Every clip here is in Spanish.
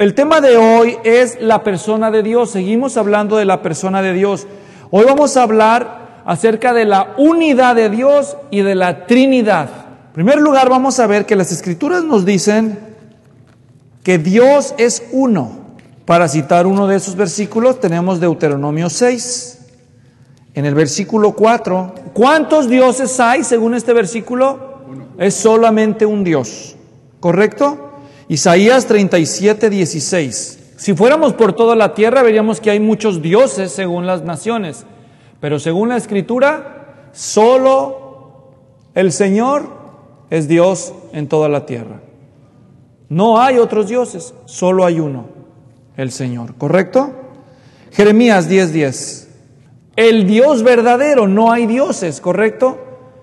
El tema de hoy es la persona de Dios. Seguimos hablando de la persona de Dios. Hoy vamos a hablar acerca de la unidad de Dios y de la Trinidad. En primer lugar, vamos a ver que las Escrituras nos dicen que Dios es uno. Para citar uno de esos versículos, tenemos Deuteronomio 6. En el versículo 4, ¿cuántos dioses hay según este versículo? Uno. Es solamente un Dios, ¿correcto? Isaías 37:16. Si fuéramos por toda la tierra, veríamos que hay muchos dioses según las naciones. Pero según la Escritura, solo el Señor es Dios en toda la tierra. No hay otros dioses, solo hay uno, el Señor, ¿correcto? Jeremías 10:10. El Dios verdadero, no hay dioses, ¿correcto?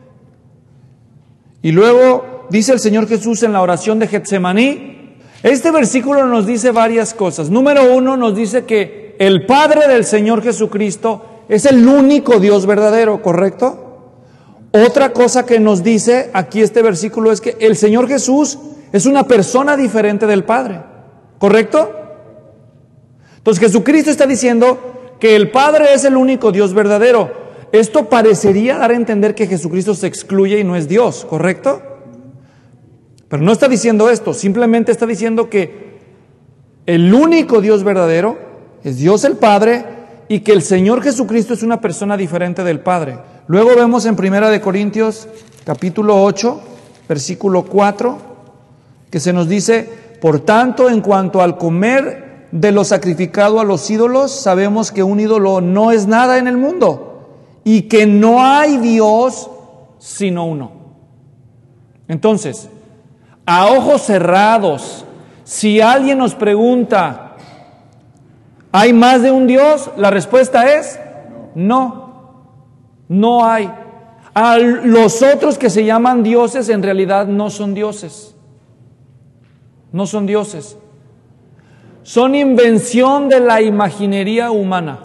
Y luego dice el Señor Jesús en la oración de Getsemaní. Este versículo nos dice varias cosas. Número 1, nos dice que el Padre del Señor Jesucristo es el único Dios verdadero, ¿correcto? Otra cosa que nos dice aquí este versículo es que el Señor Jesús es una persona diferente del Padre, ¿correcto? Entonces Jesucristo está diciendo que el Padre es el único Dios verdadero. Esto parecería dar a entender que Jesucristo se excluye y no es Dios, ¿correcto? Pero no está diciendo esto, simplemente está diciendo que el único Dios verdadero es Dios el Padre y que el Señor Jesucristo es una persona diferente del Padre. Luego vemos en 1 Corintios capítulo 8, versículo 4, que se nos dice: por tanto, en cuanto al comer de lo sacrificado a los ídolos, sabemos que un ídolo no es nada en el mundo y que no hay Dios sino uno. Entonces, a ojos cerrados, si alguien nos pregunta, ¿hay más de un Dios? La respuesta es no, no hay. A los otros que se llaman dioses en realidad no son dioses, no son dioses. Son invención de la imaginería humana.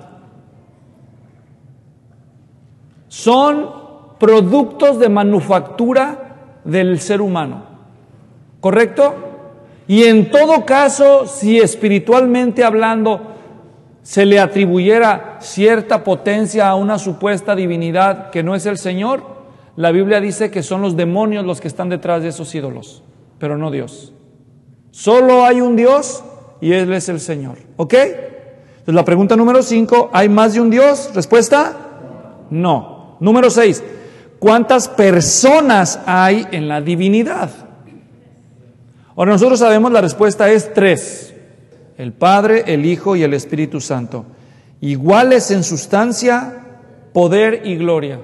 Son productos de manufactura del ser humano. ¿Correcto? Y en todo caso, si espiritualmente hablando se le atribuyera cierta potencia a una supuesta divinidad que no es el Señor, la Biblia dice que son los demonios los que están detrás de esos ídolos, pero no Dios. Solo hay un Dios y Él es el Señor. ¿Ok? Entonces la pregunta número 5, ¿hay más de un Dios? ¿Respuesta? No. Número 6, ¿cuántas personas hay en la divinidad? Ahora nosotros sabemos la respuesta es 3. El Padre, el Hijo y el Espíritu Santo. Iguales en sustancia, poder y gloria.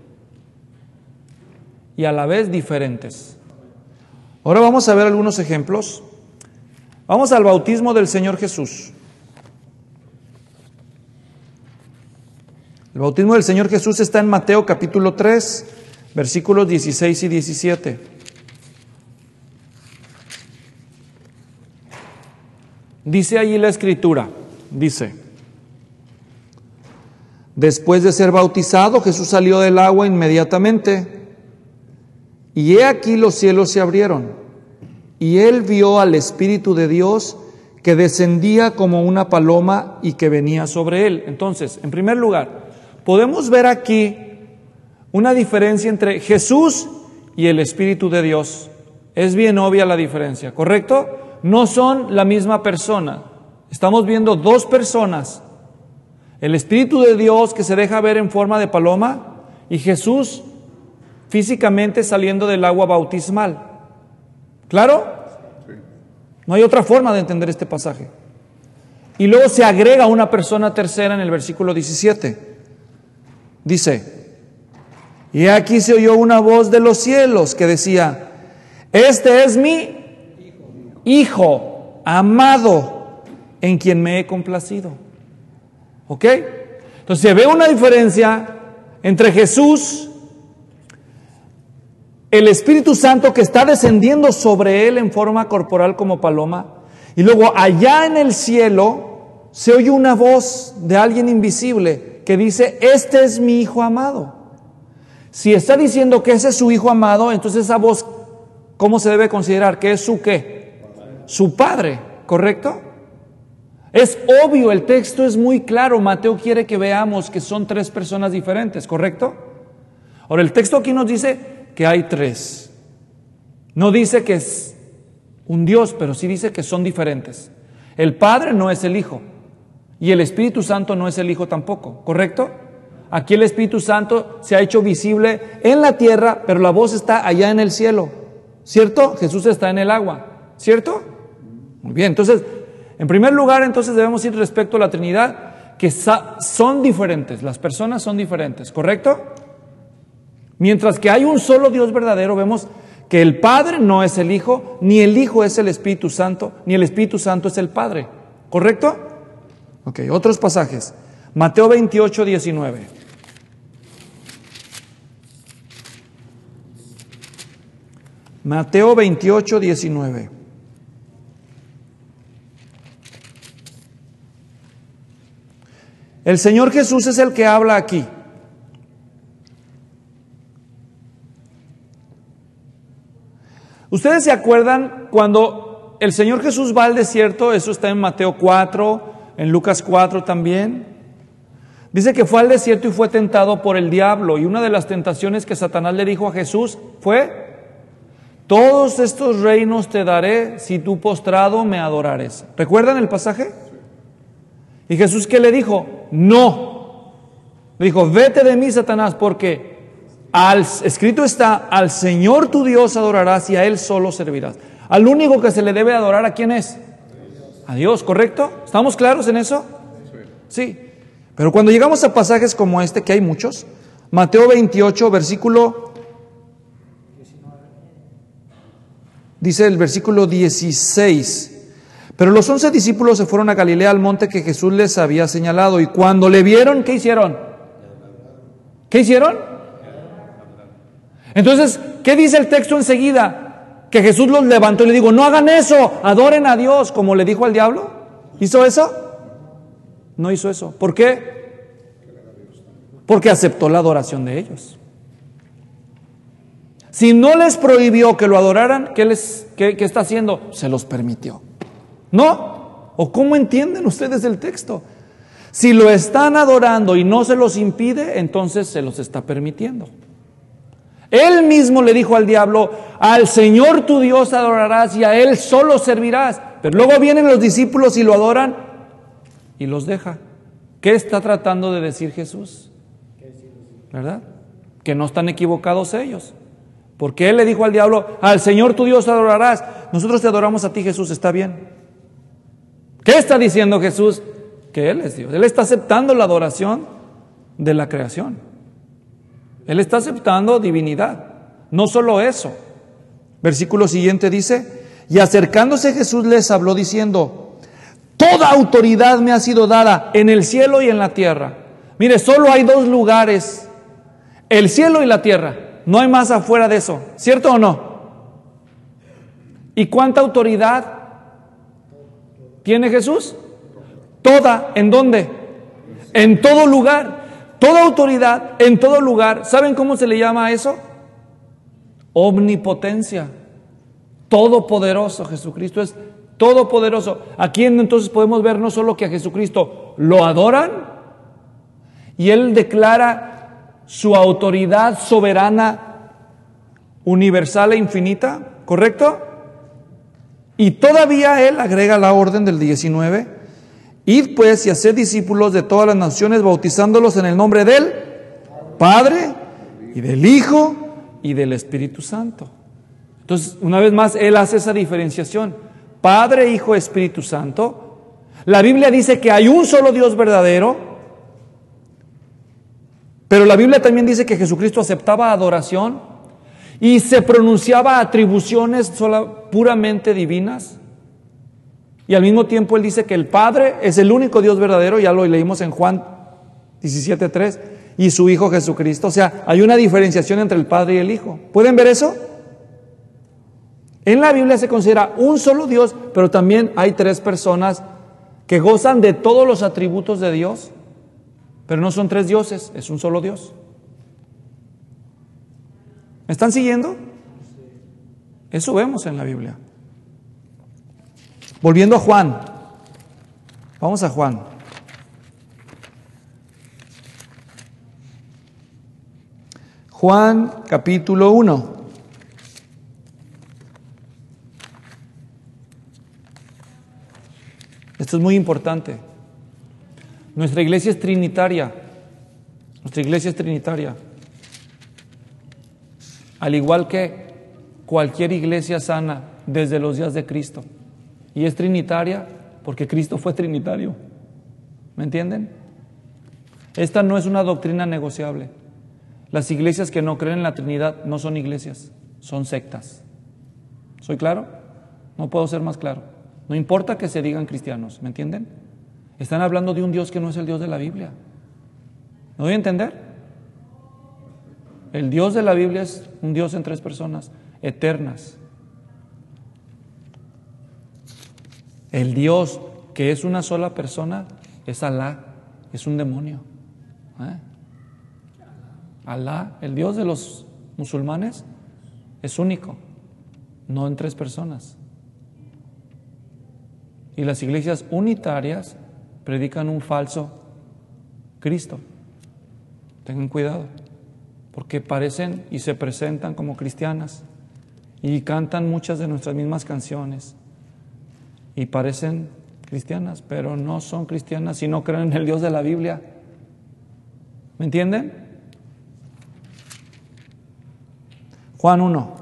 Y a la vez diferentes. Ahora vamos a ver algunos ejemplos. Vamos al bautismo del Señor Jesús. El bautismo del Señor Jesús está en Mateo capítulo 3, versículos 16 y 17. Dice allí la Escritura, dice: después de ser bautizado, Jesús salió del agua inmediatamente, y he aquí los cielos se abrieron, y él vio al Espíritu de Dios que descendía como una paloma y que venía sobre él. Entonces, en primer lugar, podemos ver aquí una diferencia entre Jesús y el Espíritu de Dios. Es bien obvia la diferencia, ¿correcto? No son la misma persona. Estamos viendo dos personas. El Espíritu de Dios que se deja ver en forma de paloma y Jesús físicamente saliendo del agua bautismal. ¿Claro? No hay otra forma de entender este pasaje. Y luego se agrega una persona tercera en el versículo 17. Dice: y aquí se oyó una voz de los cielos que decía: este es mi Hijo amado, en quien me he complacido. ¿Ok? Entonces se ve una diferencia entre Jesús, el Espíritu Santo que está descendiendo sobre él en forma corporal como paloma, y luego allá en el cielo se oye una voz de alguien invisible que dice: este es mi Hijo amado. Si está diciendo que ese es su Hijo amado, entonces esa voz, ¿cómo se debe considerar? ¿Que es su qué? Su Padre, ¿correcto? Es obvio, el texto es muy claro. Mateo quiere que veamos que son tres personas diferentes, ¿correcto? Ahora, el texto aquí nos dice que hay tres. No dice que es un Dios, pero sí dice que son diferentes. El Padre no es el Hijo y el Espíritu Santo no es el Hijo tampoco, ¿correcto? Aquí el Espíritu Santo se ha hecho visible en la tierra, pero la voz está allá en el cielo, ¿cierto? Jesús está en el agua, ¿cierto? Muy bien, entonces, en primer lugar, entonces debemos ir respecto a la Trinidad, que son diferentes, las personas son diferentes, ¿correcto? Mientras que hay un solo Dios verdadero, vemos que el Padre no es el Hijo, ni el Hijo es el Espíritu Santo, ni el Espíritu Santo es el Padre, ¿correcto? Ok, otros pasajes. Mateo 28, 19. Mateo 28, 19. El Señor Jesús es el que habla aquí. ¿Ustedes se acuerdan cuando el Señor Jesús va al desierto? Eso está en Mateo 4, en Lucas 4 también. Dice que fue al desierto y fue tentado por el diablo. Y una de las tentaciones que Satanás le dijo a Jesús fue: todos estos reinos te daré si tú postrado me adorares. ¿Recuerdan el pasaje? Y Jesús, ¿qué le dijo? No. Le dijo: vete de mí, Satanás, porque escrito está, al Señor tu Dios adorarás y a Él solo servirás. Al único que se le debe adorar, ¿a quién es? A Dios, ¿correcto? ¿Estamos claros en eso? Sí. Pero cuando llegamos a pasajes como este, que hay muchos, Mateo 28, versículo, dice el versículo 16: pero los 11 discípulos se fueron a Galilea, al monte que Jesús les había señalado, y cuando le vieron, ¿qué hicieron? ¿Qué hicieron? Entonces, ¿qué dice el texto enseguida? Que Jesús los levantó y le dijo: no hagan eso, adoren a Dios, como le dijo al diablo. ¿Hizo eso? No hizo eso. ¿Por qué? Porque aceptó la adoración de ellos. Si no les prohibió que lo adoraran, ¿qué está haciendo? Se los permitió. ¿No? ¿O cómo entienden ustedes el texto? Si lo están adorando y no se los impide, entonces se los está permitiendo. Él mismo le dijo al diablo: al Señor tu Dios adorarás y a Él solo servirás. Pero luego vienen los discípulos y lo adoran y los deja. ¿Qué está tratando de decir Jesús? ¿Verdad? Que no están equivocados ellos. Porque Él le dijo al diablo: al Señor tu Dios adorarás. Nosotros te adoramos a ti, Jesús, ¿está bien? ¿Qué está diciendo Jesús? Que Él es Dios. Él está aceptando la adoración de la creación. Él está aceptando divinidad. No solo eso. Versículo siguiente dice: y acercándose Jesús les habló diciendo: toda autoridad me ha sido dada en el cielo y en la tierra. Mire, solo hay dos lugares: el cielo y la tierra. No hay más afuera de eso. ¿Cierto o no? ¿Y cuánta autoridad tiene Jesús? Toda. ¿En dónde? En todo lugar. Toda autoridad, en todo lugar. ¿Saben cómo se le llama a eso? Omnipotencia. Todopoderoso. Jesucristo es todopoderoso. Aquí entonces podemos ver no solo que a Jesucristo lo adoran, y Él declara su autoridad soberana, universal e infinita, ¿correcto? Y todavía Él agrega la orden del 19: id pues y haced discípulos de todas las naciones, bautizándolos en el nombre del Padre y del Hijo y del Espíritu Santo. Entonces, una vez más, Él hace esa diferenciación: Padre, Hijo, Espíritu Santo. La Biblia dice que hay un solo Dios verdadero, pero la Biblia también dice que Jesucristo aceptaba adoración y se pronunciaba atribuciones puramente divinas. Y al mismo tiempo Él dice que el Padre es el único Dios verdadero, ya lo leímos en Juan 17:3, y su Hijo Jesucristo. O sea, hay una diferenciación entre el Padre y el Hijo. ¿Pueden ver eso? En la Biblia se considera un solo Dios, pero también hay tres personas que gozan de todos los atributos de Dios, pero no son tres dioses, es un solo Dios. ¿Me están siguiendo? Eso vemos en la Biblia. Volviendo a Juan. Vamos a Juan. Juan capítulo 1. Esto es muy importante. Nuestra iglesia es trinitaria. Nuestra iglesia es trinitaria. Al igual que cualquier iglesia sana desde los días de Cristo. Y es trinitaria porque Cristo fue trinitario. ¿Me entienden? Esta no es una doctrina negociable. Las iglesias que no creen en la Trinidad no son iglesias, son sectas. ¿Soy claro? No puedo ser más claro. No importa que se digan cristianos, ¿me entienden? Están hablando de un Dios que no es el Dios de la Biblia. ¿Me doy a entender? El Dios de la Biblia es un Dios en 3 personas, eternas. El Dios que es una sola persona es Alá, es un demonio. Alá, el Dios de los musulmanes, es único, no en 3 personas. Y las iglesias unitarias predican un falso Cristo. Tengan cuidado, porque parecen y se presentan como cristianas y cantan muchas de nuestras mismas canciones y parecen cristianas, pero no son cristianas y no creen en el Dios de la Biblia. ¿Me entienden? Juan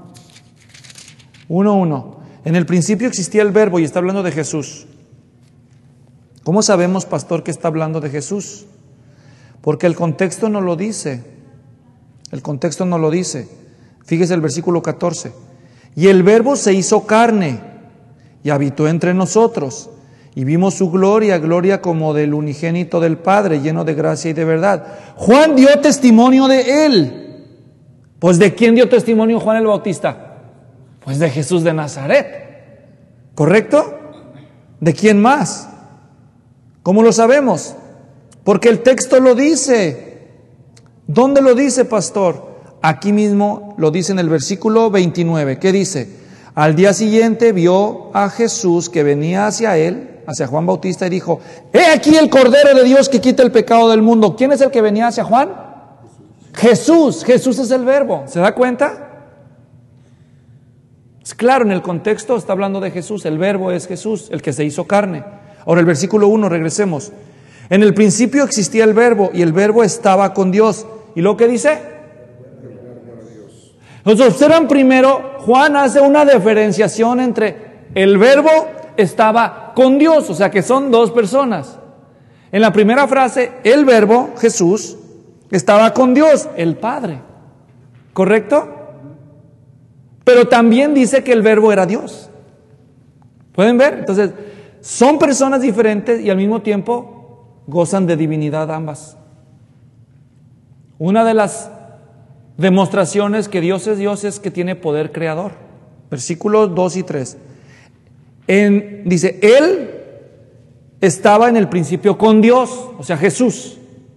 1:1. En el principio existía el Verbo, y está hablando de Jesús. ¿Cómo sabemos, pastor, que está hablando de Jesús? Porque el contexto no lo dice. El contexto no lo dice. Fíjese el versículo 14. Y el Verbo se hizo carne y habitó entre nosotros. Y vimos su gloria, gloria como del unigénito del Padre, lleno de gracia y de verdad. Juan dio testimonio de él. Pues ¿de quién dio testimonio Juan el Bautista? Pues de Jesús de Nazaret. ¿Correcto? ¿De quién más? ¿Cómo lo sabemos? Porque el texto lo dice. ¿Dónde lo dice, pastor? Aquí mismo lo dice en el versículo 29. ¿Qué dice? Al día siguiente vio a Jesús que venía hacia él, hacia Juan Bautista, y dijo: he aquí el Cordero de Dios que quita el pecado del mundo. ¿Quién es el que venía hacia Juan? Jesús. Jesús es el Verbo. ¿Se da cuenta? Es claro, en el contexto está hablando de Jesús. El Verbo es Jesús, el que se hizo carne. Ahora el versículo 1, regresemos. En el principio existía el Verbo, y el Verbo estaba con Dios. ¿Y lo que dice? Entonces observan primero, Juan hace una diferenciación entre el Verbo estaba con Dios, o sea que son 2 personas. En la primera frase, el Verbo, Jesús, estaba con Dios, el Padre. ¿Correcto? Pero también dice que el Verbo era Dios. ¿Pueden ver? Entonces, son personas diferentes y al mismo tiempo gozan de divinidad ambas. Una de las demostraciones que Dios es que tiene poder creador. Versículos 2 y 3. Dice, Él estaba en el principio con Dios, o sea, Jesús.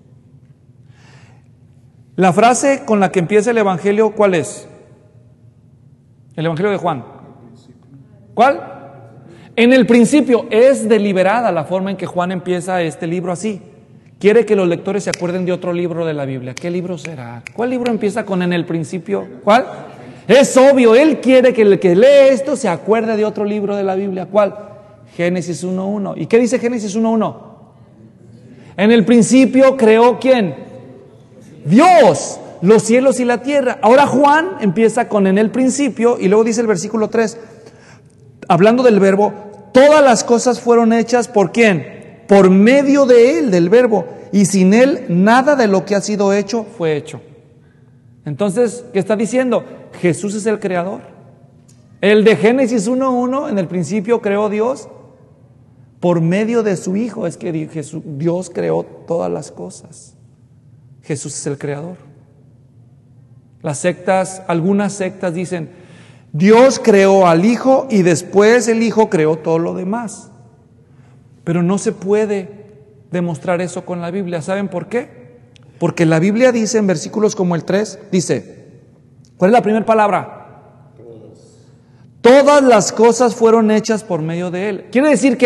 La frase con la que empieza el Evangelio, ¿cuál es? El Evangelio de Juan. ¿Cuál? En el principio. Es deliberada la forma en que Juan empieza este libro así. Quiere que los lectores se acuerden de otro libro de la Biblia. ¿Qué libro será? ¿Cuál libro empieza con en el principio? ¿Cuál? Es obvio, él quiere que el que lee esto se acuerde de otro libro de la Biblia. ¿Cuál? Génesis 1:1. ¿Y qué dice Génesis 1:1? En el principio creó ¿quién? Dios, los cielos y la tierra. Ahora Juan empieza con en el principio y luego dice el versículo 3, hablando del Verbo, todas las cosas fueron hechas ¿por quién? Por medio de él, del Verbo, y sin él nada de lo que ha sido hecho fue hecho. Entonces, ¿qué está diciendo? Jesús es el creador. El de Génesis 1:1, en el principio creó Dios, por medio de su Hijo es que Dios creó todas las cosas. Jesús es el creador. Las sectas, algunas sectas dicen, Dios creó al Hijo y después el Hijo creó todo lo demás. Pero no se puede demostrar eso con la Biblia. ¿Saben por qué? Porque la Biblia dice en versículos como el 3, dice, ¿cuál es la primera palabra? Todas las cosas fueron hechas por medio de Él. Quiere decir que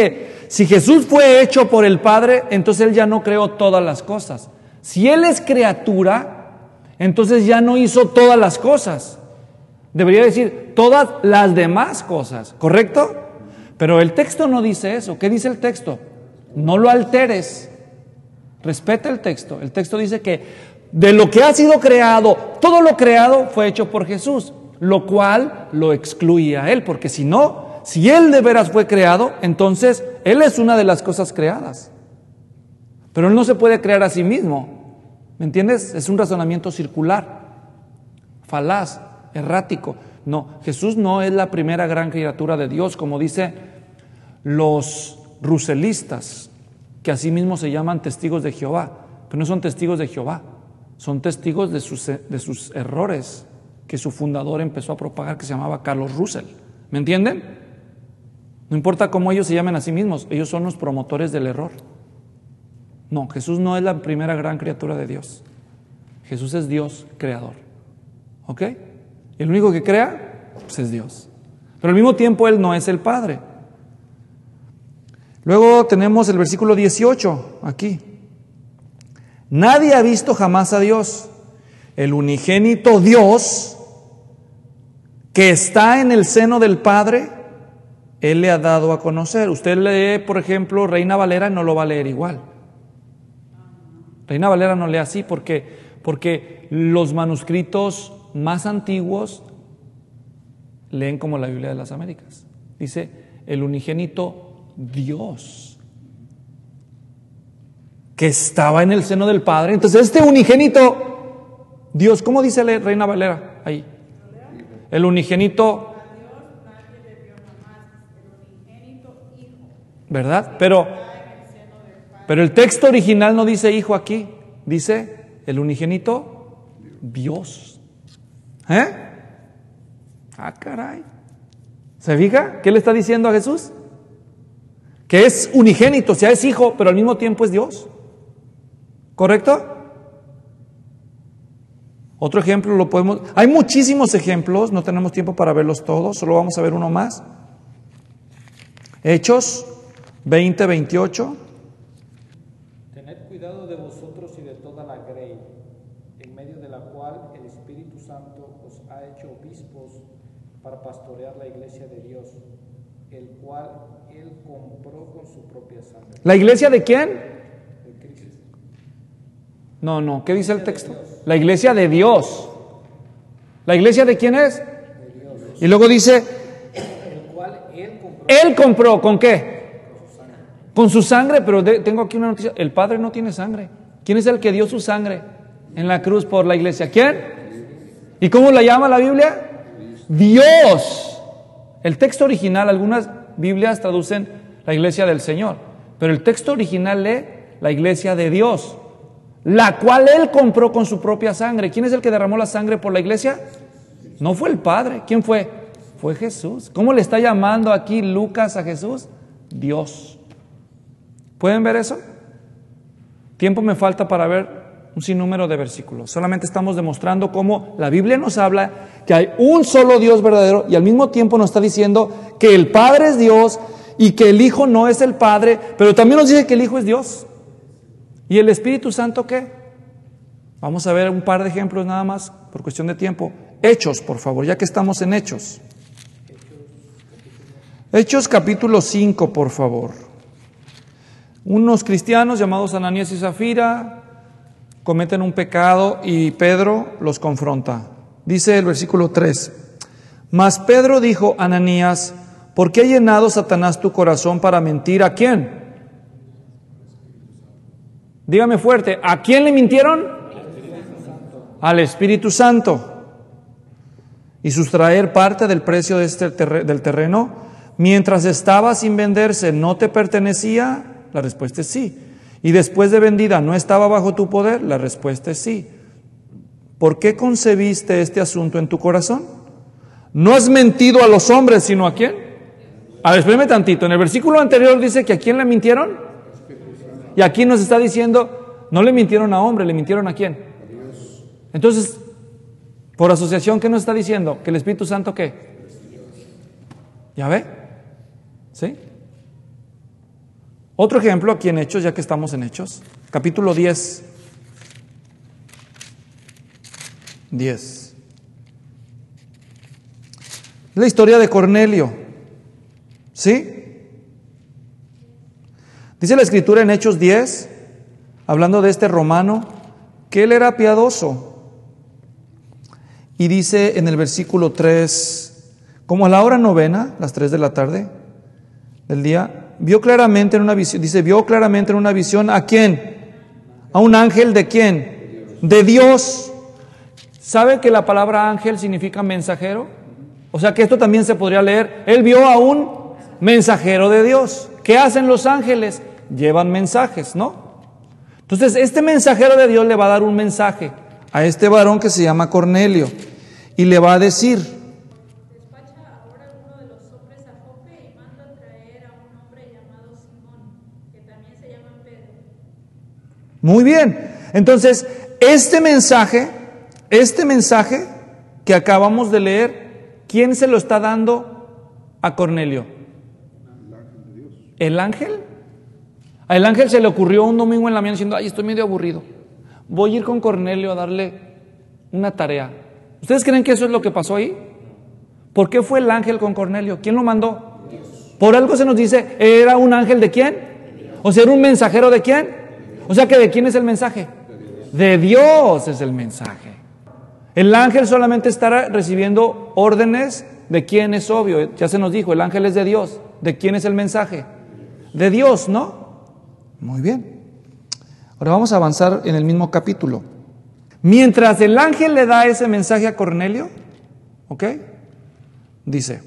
si Jesús fue hecho por el Padre, entonces Él ya no creó todas las cosas. Si Él es criatura, entonces ya no hizo todas las cosas. Debería decir todas las demás cosas, ¿correcto? Pero el texto no dice eso. ¿Qué dice el texto? No lo alteres. Respeta el texto. El texto dice que de lo que ha sido creado, todo lo creado fue hecho por Jesús, lo cual lo excluye a Él, porque si no, si Él de veras fue creado, entonces Él es una de las cosas creadas. Pero Él no se puede crear a sí mismo. ¿Me entiendes? Es un razonamiento circular, falaz, errático. No, Jesús no es la primera gran criatura de Dios, como dicen los ruselistas, que asimismo se llaman testigos de Jehová, pero no son testigos de Jehová, son testigos de sus errores que su fundador empezó a propagar, que se llamaba Carlos Russell. ¿Me entienden? No importa cómo ellos se llamen a sí mismos, ellos son los promotores del error. No, Jesús no es la primera gran criatura de Dios. Jesús es Dios creador. ¿Ok? Y el único que crea, pues es Dios. Pero al mismo tiempo Él no es el Padre. Luego tenemos el versículo 18, aquí. Nadie ha visto jamás a Dios. El unigénito Dios, que está en el seno del Padre, Él le ha dado a conocer. Usted lee, por ejemplo, Reina Valera, no lo va a leer igual. Reina Valera no lee así porque los manuscritos más antiguos leen como la Biblia de las Américas. Dice, el unigénito Dios, que estaba en el seno del Padre. Entonces este unigénito Dios, ¿cómo dice la Reina Valera ahí? El unigénito, ¿verdad? Pero el texto original no dice hijo aquí, dice el unigénito Dios. Ah, caray. ¿Se fija? ¿Qué le está diciendo a Jesús? Que es unigénito, o sea, es hijo, pero al mismo tiempo es Dios. ¿Correcto? Otro ejemplo lo podemos... Hay muchísimos ejemplos, no tenemos tiempo para verlos todos, solo vamos a ver uno más. Hechos 20:28. Tened cuidado de vosotros y de toda la grey, en medio de la cual el Espíritu Santo os ha hecho obispos para pastorear la iglesia de Dios, el cual Él compró con su propia sangre. ¿La iglesia de quién? De Cristo. No, ¿qué dice el texto? La iglesia de Dios. ¿La iglesia de quién es? De Dios. Y luego dice, El cual Él compró. Él compró, ¿con qué? Con su sangre, pero tengo aquí una noticia, el Padre no tiene sangre. ¿Quién es el que dio su sangre en la cruz por la iglesia? ¿Quién? ¿Y cómo la llama la Biblia? Dios. El texto original, algunas Biblias traducen la iglesia del Señor, pero el texto original lee la iglesia de Dios, la cual Él compró con su propia sangre. ¿Quién es el que derramó la sangre por la iglesia? No fue el Padre. ¿Quién fue? Fue Jesús. ¿Cómo le está llamando aquí Lucas a Jesús? Dios. ¿Pueden ver eso? Tiempo me falta para ver un sinnúmero de versículos. Solamente estamos demostrando cómo la Biblia nos habla que hay un solo Dios verdadero y al mismo tiempo nos está diciendo que el Padre es Dios y que el Hijo no es el Padre, pero también nos dice que el Hijo es Dios. ¿Y el Espíritu Santo qué? Vamos a ver un par de ejemplos nada más por cuestión de tiempo. Hechos, por favor, ya que estamos en Hechos. Hechos capítulo 5, por favor. Unos cristianos llamados Ananías y Zafira cometen un pecado y Pedro los confronta. Dice el versículo 3: Mas Pedro dijo a Ananías: ¿por qué ha llenado Satanás tu corazón para mentir? ¿A quién? Dígame fuerte, ¿a quién le mintieron? Al Espíritu Santo. Y sustraer parte del precio de del terreno mientras estaba sin venderse, ¿no te pertenecía? La respuesta es sí. Y después de vendida, ¿no estaba bajo tu poder? La respuesta es sí. ¿Por qué concebiste este asunto en tu corazón? No has mentido a los hombres, sino ¿a quién? A ver, espérame tantito. En el versículo anterior dice que ¿a quién le mintieron? Y aquí nos está diciendo, no le mintieron a hombre, le mintieron ¿a quién? Entonces, por asociación, ¿qué nos está diciendo? ¿Que el Espíritu Santo qué? ¿Ya ve? ¿Sí? Otro ejemplo aquí en Hechos, ya que estamos en Hechos, capítulo 10. 10. La historia de Cornelio. ¿Sí? Dice la Escritura en Hechos 10, hablando de este romano, que él era piadoso. Y dice en el versículo 3, como a la hora novena, las 3 de la tarde del día, vio claramente en una visión, dice, vio claramente en una visión, ¿a quién? A un ángel, ¿de quién? De Dios. ¿Sabe que la palabra ángel significa mensajero? O sea que esto también se podría leer, él vio a un mensajero de Dios. ¿Qué hacen los ángeles? Llevan mensajes, ¿no? Entonces este mensajero de Dios le va a dar un mensaje a este varón que se llama Cornelio y le va a decir: despacha ahora uno de los hombres a Jope y manda a traer a un hombre llamado Simón, que también se llama Pedro. Muy bien, entonces este mensaje que acabamos de leer, ¿quién se lo está dando a Cornelio? ¿El ángel? A el ángel se le ocurrió un domingo en la mañana diciendo: ay, estoy medio aburrido, voy a ir con Cornelio a darle una tarea. ¿Ustedes creen que eso es lo que pasó ahí? ¿Por qué fue el ángel con Cornelio? ¿Quién lo mandó? Dios. Por algo se nos dice, ¿era un ángel de quién? O sea, ¿era un mensajero de quién? O sea, que ¿de quién es el mensaje? De Dios es el mensaje. El ángel solamente estará recibiendo órdenes. ¿De quién? Es obvio, ya se nos dijo, el ángel es de Dios. ¿De quién es el mensaje? De Dios, ¿no? Muy bien. Ahora vamos a avanzar en el mismo capítulo. Mientras el ángel le da ese mensaje a Cornelio, ¿ok? Dice,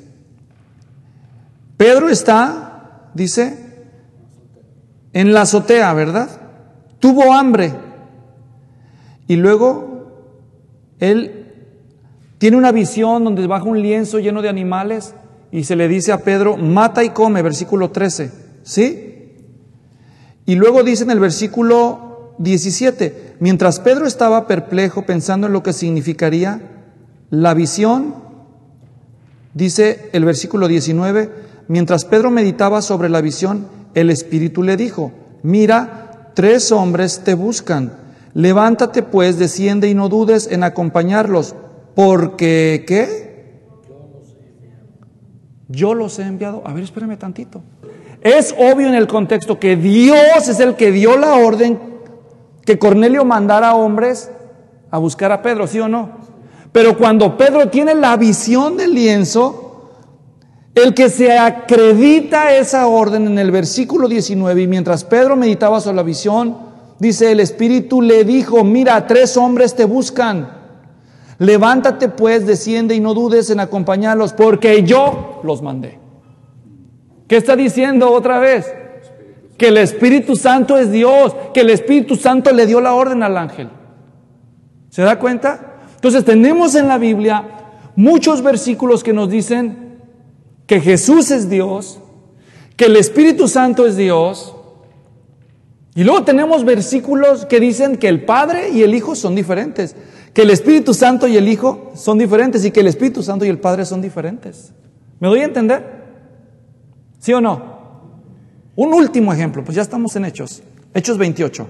Pedro está, dice, en la azotea, ¿verdad? Tuvo hambre. Y luego él tiene una visión donde baja un lienzo lleno de animales y se le dice a Pedro: mata y come, versículo 13, ¿sí? Y luego dice en el versículo 17, mientras Pedro estaba perplejo pensando en lo que significaría la visión, dice el versículo 19, mientras Pedro meditaba sobre la visión, el Espíritu le dijo: mira, 3 hombres te buscan, levántate pues, desciende y no dudes en acompañarlos, porque ¿qué? Yo los he enviado. A ver, espérame tantito. Es obvio en el contexto que Dios es el que dio la orden que Cornelio mandara hombres a buscar a Pedro, ¿sí o no? Pero cuando Pedro tiene la visión del lienzo, el que se acredita esa orden en el versículo 19, y mientras Pedro meditaba sobre la visión, dice, el Espíritu le dijo: mira, 3 hombres te buscan, levántate pues, desciende y no dudes en acompañarlos, porque yo los mandé. ¿Qué está diciendo otra vez? Que el Espíritu Santo es Dios, que el Espíritu Santo le dio la orden al ángel. ¿Se da cuenta? Entonces tenemos en la Biblia muchos versículos que nos dicen que Jesús es Dios, que el Espíritu Santo es Dios, y luego tenemos versículos que dicen que el Padre y el Hijo son diferentes, que el Espíritu Santo y el Hijo son diferentes, y que el Espíritu Santo y el Padre son diferentes. ¿Me doy a entender? ¿Sí o no? Un último ejemplo, pues ya estamos en Hechos. Hechos 28.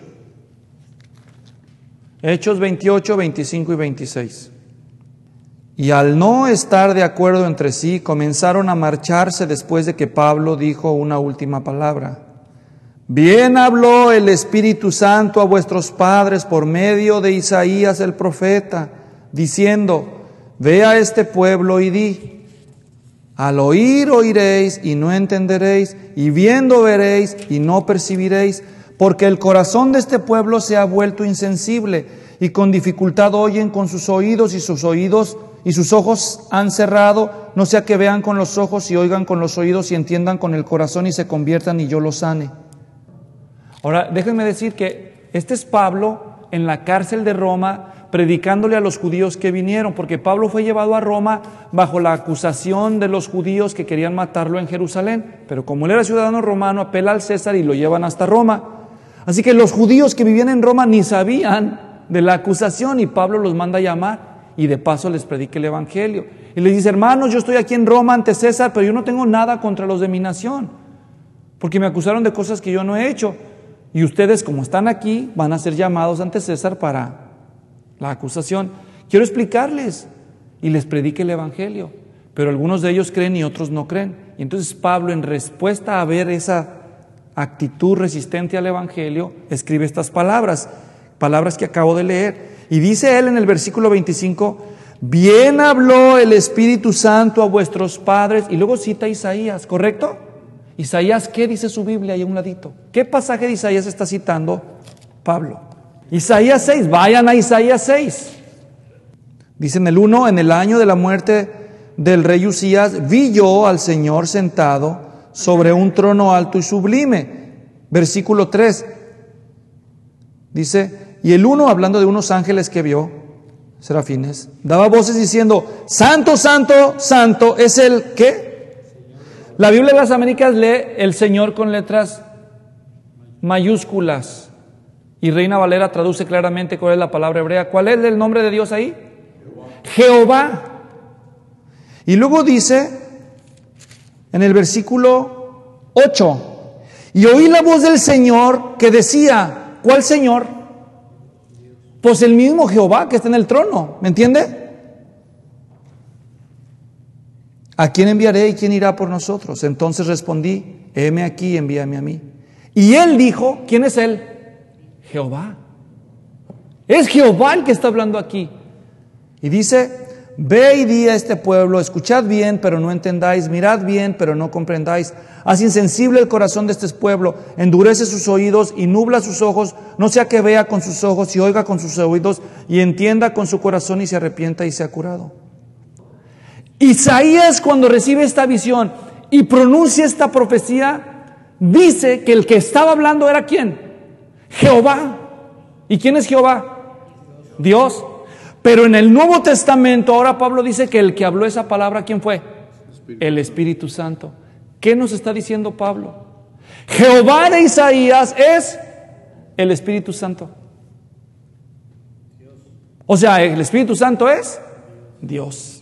Hechos 28, 25 y 26. Y al no estar de acuerdo entre sí, comenzaron a marcharse después de que Pablo dijo una última palabra. Bien habló el Espíritu Santo a vuestros padres por medio de Isaías el profeta, diciendo: ve a este pueblo y di: al oír oiréis y no entenderéis, y viendo veréis y no percibiréis, porque el corazón de este pueblo se ha vuelto insensible, y con dificultad oyen con sus oídos, y sus ojos han cerrado, no sea que vean con los ojos y oigan con los oídos y entiendan con el corazón y se conviertan y yo los sane. Ahora, déjenme decir que este es Pablo en la cárcel de Roma, predicándole a los judíos que vinieron, porque Pablo fue llevado a Roma bajo la acusación de los judíos que querían matarlo en Jerusalén, pero como él era ciudadano romano, apela al César y lo llevan hasta Roma. Así que los judíos que vivían en Roma ni sabían de la acusación, y Pablo los manda a llamar y de paso les predica el evangelio y les dice: hermanos, yo estoy aquí en Roma ante César, pero yo no tengo nada contra los de mi nación. porque me acusaron de cosas que yo no he hecho. Y ustedes, como están aquí, van a ser llamados ante César para la acusación. Quiero explicarles y les predique el evangelio, pero algunos de ellos creen y otros no creen. Y entonces Pablo, en respuesta a ver esa actitud resistente al evangelio, escribe estas palabras que acabo de leer. Y dice él en el versículo 25: bien habló el Espíritu Santo a vuestros padres. Y luego cita Isaías, ¿correcto? Isaías, ¿qué dice su Biblia ahí a un ladito? ¿Qué pasaje de Isaías está citando Pablo? Isaías 6, vayan a Isaías 6. Dice en el 1: en el año de la muerte del rey Usías, vi yo al Señor sentado sobre un trono alto y sublime. Versículo 3. Dice, y el 1, hablando de unos ángeles que vio, serafines, daba voces diciendo: Santo, Santo, Santo es el ¿qué? La Biblia de las Américas lee el Señor con letras mayúsculas. Y Reina Valera traduce claramente cuál es la palabra hebrea. ¿Cuál es el nombre de Dios ahí? Jehová. Y luego dice en el versículo 8: y oí la voz del Señor que decía, ¿cuál Señor? Pues el mismo Jehová que está en el trono, ¿me entiende? ¿A quién enviaré y quién irá por nosotros? Entonces respondí: heme aquí, envíame a mí. Y él dijo, ¿quién es él? Jehová. Es Jehová el que está hablando aquí. Y dice: ve y di a este pueblo, escuchad bien, pero no entendáis, mirad bien, pero no comprendáis. Haz insensible el corazón de este pueblo, endurece sus oídos y nubla sus ojos, no sea que vea con sus ojos y oiga con sus oídos y entienda con su corazón y se arrepienta y sea curado. Isaías, cuando recibe esta visión y pronuncia esta profecía, dice que el que estaba hablando era ¿quién? Jehová. ¿Y quién es Jehová? Dios. Pero en el Nuevo Testamento, ahora Pablo dice que el que habló esa palabra, ¿quién fue? El Espíritu Santo. ¿Qué nos está diciendo Pablo? Jehová de Isaías es el Espíritu Santo. O sea, el Espíritu Santo es Dios.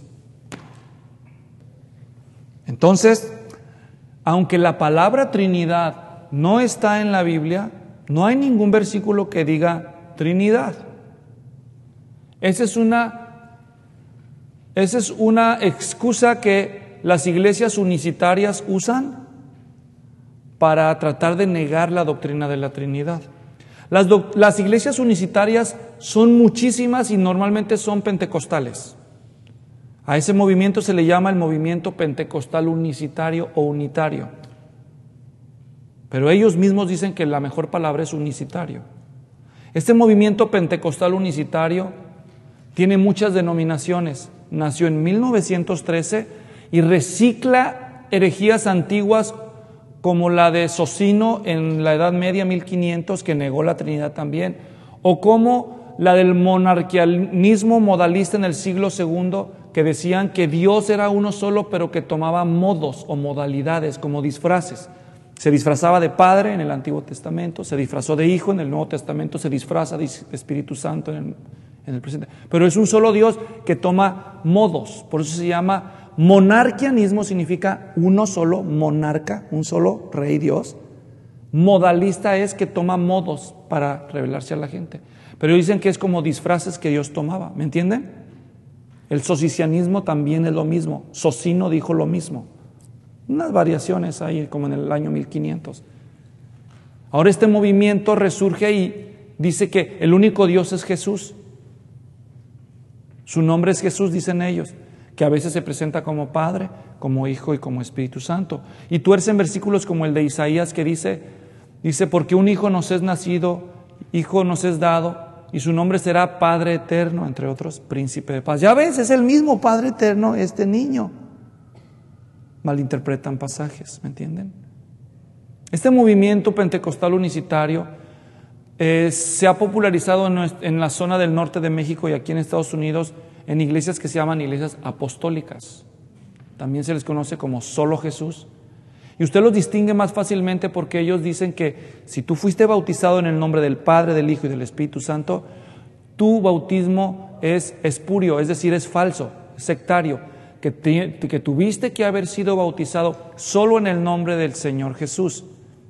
Entonces, aunque la palabra Trinidad no está en la Biblia, no hay ningún versículo que diga Trinidad. Esa es una excusa que las iglesias unicitarias usan para tratar de negar la doctrina de la Trinidad. Las iglesias unicitarias son muchísimas y normalmente son pentecostales. A ese movimiento se le llama el movimiento pentecostal unicitario o unitario. Pero ellos mismos dicen que la mejor palabra es unicitario. Este movimiento pentecostal unicitario tiene muchas denominaciones. Nació en 1913 y recicla herejías antiguas como la de Socino en la Edad Media, 1500, que negó la Trinidad también, o como la del monarquianismo modalista en el siglo II, que decían que Dios era uno solo, pero que tomaba modos o modalidades como disfraces. Se disfrazaba de Padre en el Antiguo Testamento, se disfrazó de Hijo en el Nuevo Testamento, se disfraza de Espíritu Santo en el presente. Pero es un solo Dios que toma modos, por eso se llama monarquianismo, significa uno solo monarca, un solo rey Dios. Modalista es que toma modos para revelarse a la gente. Pero dicen que es como disfraces que Dios tomaba, ¿me entienden? El socicianismo también es lo mismo. Socino dijo lo mismo. Unas variaciones ahí como en el año 1500. Ahora este movimiento resurge y dice que el único Dios es Jesús. Su nombre es Jesús, dicen ellos, que a veces se presenta como Padre, como Hijo y como Espíritu Santo. Y tuercen versículos como el de Isaías que dice, porque un hijo nos es nacido, hijo nos es dado, y su nombre será Padre Eterno, entre otros, Príncipe de Paz. Ya ves, es el mismo Padre Eterno, este niño. Malinterpretan pasajes, ¿me entienden? Este movimiento pentecostal unicitario se ha popularizado en la zona del norte de México y aquí en Estados Unidos en iglesias que se llaman iglesias apostólicas. También se les conoce como solo Jesús. Y usted los distingue más fácilmente porque ellos dicen que si tú fuiste bautizado en el nombre del Padre, del Hijo y del Espíritu Santo, tu bautismo es espurio, es decir, es falso, es sectario, que tuviste que haber sido bautizado solo en el nombre del Señor Jesús.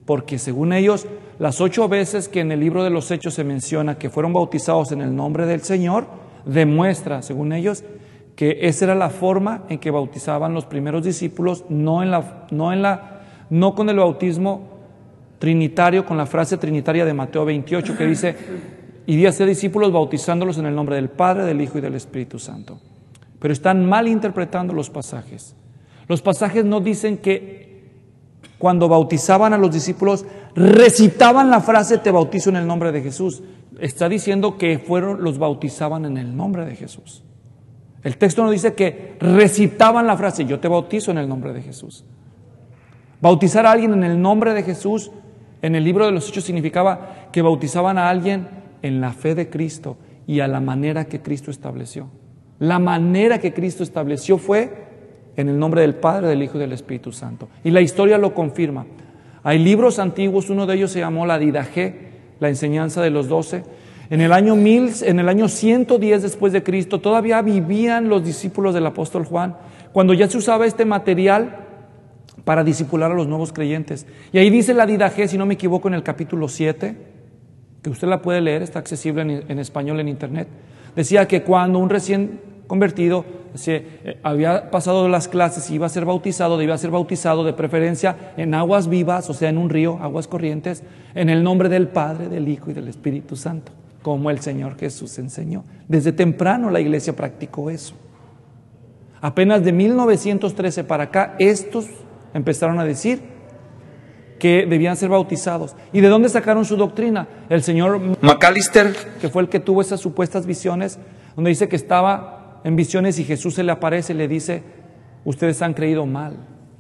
porque según ellos, las 8 veces que en el libro de los Hechos se menciona que fueron bautizados en el nombre del Señor, demuestra, según ellos, que esa era la forma en que bautizaban los primeros discípulos, no con el bautismo trinitario, con la frase trinitaria de Mateo 28, que dice: y di a ser discípulos bautizándolos en el nombre del Padre, del Hijo y del Espíritu Santo. Pero están mal interpretando los pasajes. Los pasajes no dicen que cuando bautizaban a los discípulos recitaban la frase: te bautizo en el nombre de Jesús. Está diciendo que los bautizaban en el nombre de Jesús. El texto no dice que recitaban la frase: yo te bautizo en el nombre de Jesús. Bautizar a alguien en el nombre de Jesús, en el libro de los Hechos, significaba que bautizaban a alguien en la fe de Cristo y a la manera que Cristo estableció. La manera que Cristo estableció fue en el nombre del Padre, del Hijo y del Espíritu Santo. Y la historia lo confirma. Hay libros antiguos, uno de ellos se llamó la Didaché, la enseñanza de los 12. En el año 110 después de Cristo, todavía vivían los discípulos del apóstol Juan, cuando ya se usaba este material para discipular a los nuevos creyentes. Y ahí dice la Didaché, si no me equivoco, en el capítulo 7, que usted la puede leer, está accesible en español en internet. Decía que cuando un recién convertido había pasado las clases y iba a ser bautizado, debía ser bautizado de preferencia en aguas vivas, o sea, en un río, aguas corrientes, en el nombre del Padre, del Hijo y del Espíritu Santo, como el Señor Jesús enseñó. Desde temprano la iglesia practicó eso. Apenas de 1913 para acá, estos empezaron a decir que debían ser bautizados. ¿Y de dónde sacaron su doctrina? El señor Macalister, que fue el que tuvo esas supuestas visiones, donde dice que estaba en visiones y Jesús se le aparece y le dice: ustedes han creído mal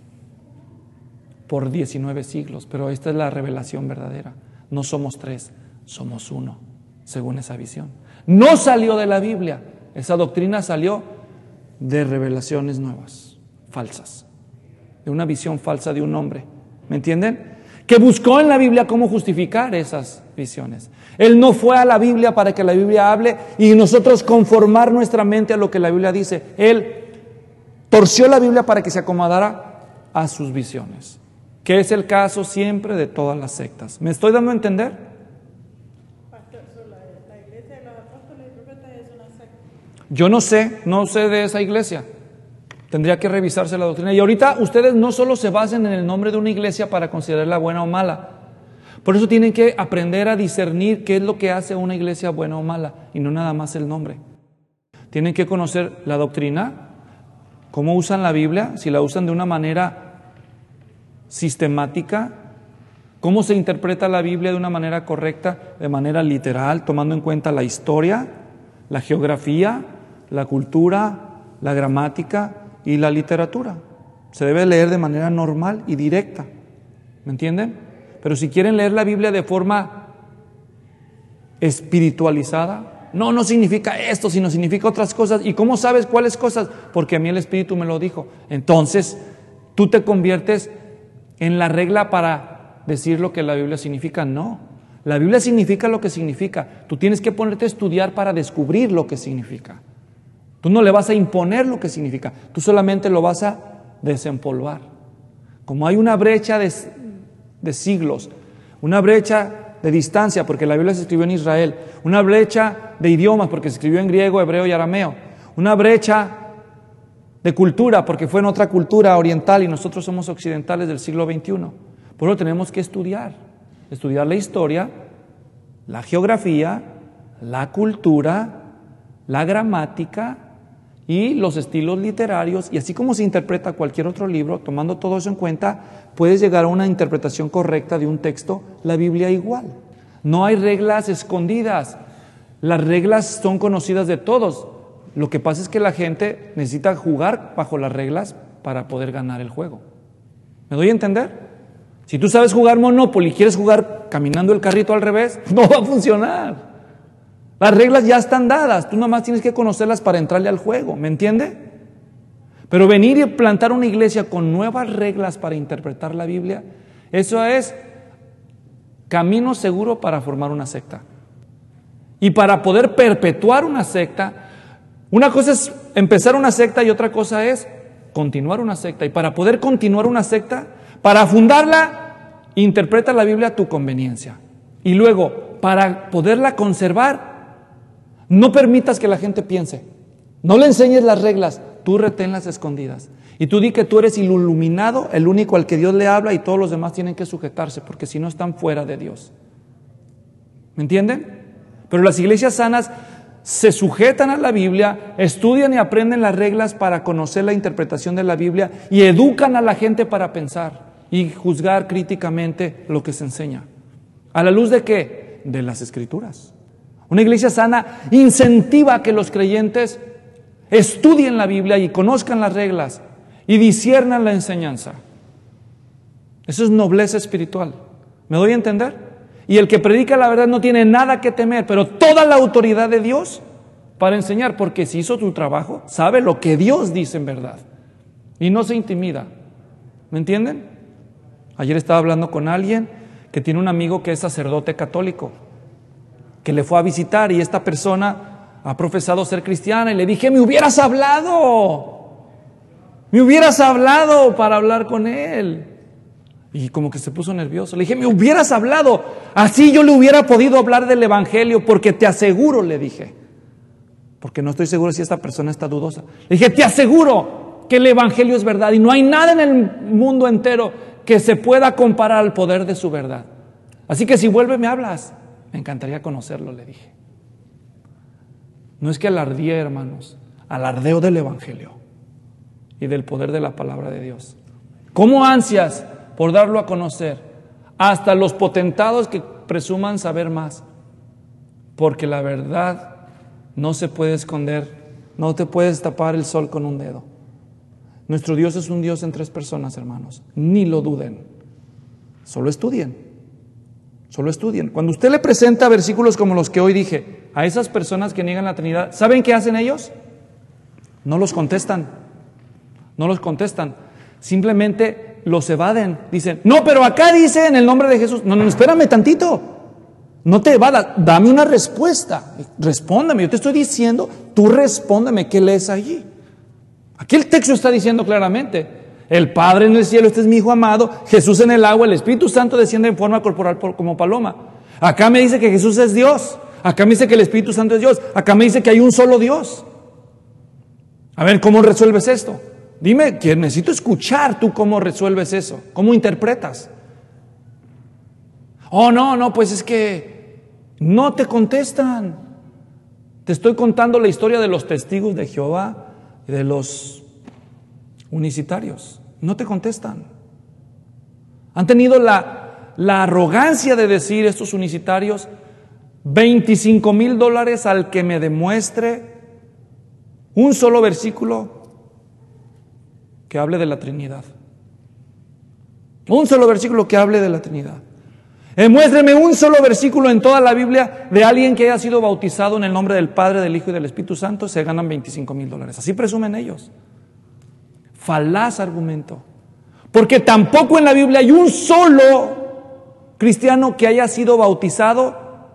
por 19 siglos, pero esta es la revelación verdadera. No somos 3, somos 1, según esa visión. No salió de la Biblia, esa doctrina salió de revelaciones nuevas, falsas, de una visión falsa de un hombre. ¿Me entienden? Que buscó en la Biblia cómo justificar esas visiones. Él no fue a la Biblia para que la Biblia hable y nosotros conformar nuestra mente a lo que la Biblia dice. Él torció la Biblia para que se acomodara a sus visiones, que es el caso siempre de todas las sectas. ¿Me estoy dando a entender? Pastor, la iglesia de los apóstoles y profetas es una secta. Yo no sé de esa iglesia. Tendría que revisarse la doctrina. Y ahorita ustedes no solo se basen en el nombre de una iglesia para considerarla buena o mala. Por eso tienen que aprender a discernir qué es lo que hace una iglesia buena o mala, y no nada más el nombre. Tienen que conocer la doctrina, cómo usan la Biblia, si la usan de una manera sistemática, cómo se interpreta la Biblia de una manera correcta, de manera literal, tomando en cuenta la historia, la geografía, la cultura, la gramática y la literatura. Se debe leer de manera normal y directa. ¿Me entienden? Pero si quieren leer la Biblia de forma espiritualizada, no significa esto, sino significa otras cosas. ¿Y cómo sabes cuáles cosas? Porque a mí el Espíritu me lo dijo. Entonces, tú te conviertes en la regla para decir lo que la Biblia significa. No, la Biblia significa lo que significa. Tú tienes que ponerte a estudiar para descubrir lo que significa. Tú no le vas a imponer lo que significa, tú solamente lo vas a desempolvar. Como hay una brecha de siglos, una brecha de distancia, porque la Biblia se escribió en Israel, una brecha de idiomas, porque se escribió en griego, hebreo y arameo, una brecha de cultura, porque fue en otra cultura oriental y nosotros somos occidentales del siglo XXI. Por eso tenemos que estudiar la historia, la geografía, la cultura, la gramática y los estilos literarios, y así como se interpreta cualquier otro libro, tomando todo eso en cuenta, puedes llegar a una interpretación correcta de un texto, la Biblia igual. No hay reglas escondidas, las reglas son conocidas de todos. Lo que pasa es que la gente necesita jugar bajo las reglas para poder ganar el juego. ¿Me doy a entender? Si tú sabes jugar Monopoly y quieres jugar caminando el carrito al revés, no va a funcionar. Las reglas ya están dadas, tú nada más tienes que conocerlas para entrarle al juego, ¿me entiende? Pero venir y plantar una iglesia con nuevas reglas para interpretar la Biblia, eso es camino seguro para formar una secta. Y para poder perpetuar una secta, una cosa es empezar una secta y otra cosa es continuar una secta. Y para poder continuar una secta, para fundarla interpreta la Biblia a tu conveniencia. Y luego, para poderla conservar, no permitas que la gente piense. No le enseñes las reglas, tú reténlas escondidas. Y tú di que tú eres el iluminado, el único al que Dios le habla, y todos los demás tienen que sujetarse, porque si no están fuera de Dios. ¿Me entienden? Pero las iglesias sanas se sujetan a la Biblia, estudian y aprenden las reglas para conocer la interpretación de la Biblia y educan a la gente para pensar y juzgar críticamente lo que se enseña. ¿A la luz de qué? De las Escrituras. Una iglesia sana incentiva a que los creyentes estudien la Biblia y conozcan las reglas y disciernan la enseñanza. Eso es nobleza espiritual. ¿Me doy a entender? Y el que predica la verdad no tiene nada que temer, pero toda la autoridad de Dios para enseñar, porque si hizo tu trabajo, sabe lo que Dios dice en verdad y no se intimida. ¿Me entienden? Ayer estaba hablando con alguien que tiene un amigo que es sacerdote católico, que le fue a visitar, y esta persona ha profesado ser cristiana, y le dije, me hubieras hablado para hablar con él. Y como que se puso nervioso. Le dije, me hubieras hablado, así yo le hubiera podido hablar del evangelio, porque te aseguro, le dije, porque no estoy seguro si esta persona está dudosa. Le dije, te aseguro que el evangelio es verdad y no hay nada en el mundo entero que se pueda comparar al poder de su verdad. Así que si vuelve me hablas. Me encantaría conocerlo, le dije. No es que alardee, hermanos, alardeo del evangelio y del poder de la palabra de Dios. ¿Cómo ansias por darlo a conocer? Hasta los potentados que presuman saber más. Porque la verdad no se puede esconder, no te puedes tapar el sol con un dedo. Nuestro Dios es un Dios en tres personas, hermanos. Ni lo duden. Solo estudien. Solo estudien. Cuando usted le presenta versículos como los que hoy dije a esas personas que niegan la Trinidad, ¿saben qué hacen ellos? No los contestan. No los contestan. Simplemente los evaden. Dicen, no, pero acá dice en el nombre de Jesús. No, espérame tantito. No te evadas. Dame una respuesta. Respóndame. Yo te estoy diciendo, tú respóndeme. ¿Qué lees allí? Aquí el texto está diciendo claramente, el Padre en el cielo, este es mi Hijo amado, Jesús en el agua, el Espíritu Santo desciende en forma corporal como paloma. Acá me dice que Jesús es Dios, acá me dice que el Espíritu Santo es Dios, acá me dice que hay un solo Dios. A ver, ¿cómo resuelves esto? Dime, que necesito escuchar tú cómo resuelves eso, cómo interpretas. Oh, no, pues es que no te contestan. Te estoy contando la historia de los testigos de Jehová y de los unicitarios. No te contestan. Han tenido la arrogancia de decir estos unicitarios, $25,000 al que me demuestre un solo versículo que hable de la Trinidad. Un solo versículo que hable de la Trinidad. Muéstreme un solo versículo en toda la Biblia de alguien que haya sido bautizado en el nombre del Padre, del Hijo y del Espíritu Santo. Se ganan $25,000. Así presumen ellos. Falaz argumento. Porque tampoco en la Biblia hay un solo cristiano que haya sido bautizado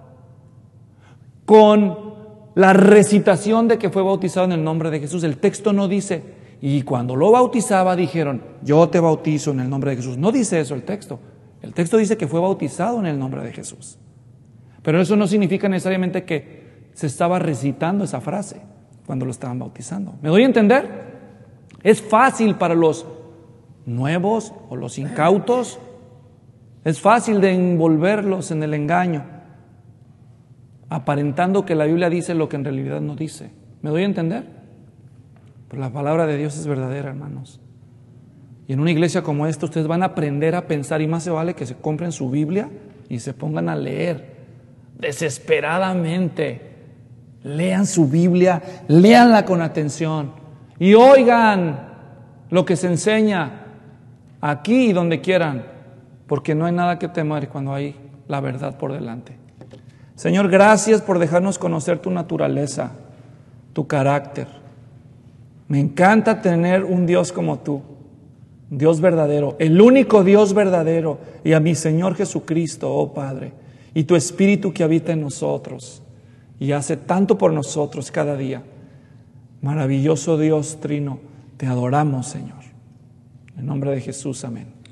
con la recitación de que fue bautizado en el nombre de Jesús. El texto no dice, y cuando lo bautizaba dijeron, yo te bautizo en el nombre de Jesús. No dice eso el texto. El texto dice que fue bautizado en el nombre de Jesús. Pero eso no significa necesariamente que se estaba recitando esa frase cuando lo estaban bautizando. ¿Me doy a entender? Es fácil para los nuevos o los incautos, es fácil de envolverlos en el engaño, aparentando que la Biblia dice lo que en realidad no dice. ¿Me doy a entender? Pero la palabra de Dios es verdadera, hermanos. Y en una iglesia como esta ustedes van a aprender a pensar, y más se vale que se compren su Biblia y se pongan a leer desesperadamente. Lean su Biblia, léanla con atención y oigan lo que se enseña aquí y donde quieran, porque no hay nada que temer cuando hay la verdad por delante. Señor, gracias por dejarnos conocer tu naturaleza, tu carácter. Me encanta tener un Dios como tú. Dios verdadero, el único Dios verdadero, y a mi Señor Jesucristo, oh Padre, y tu Espíritu que habita en nosotros y hace tanto por nosotros cada día. Maravilloso Dios trino, te adoramos, Señor. En nombre de Jesús, amén.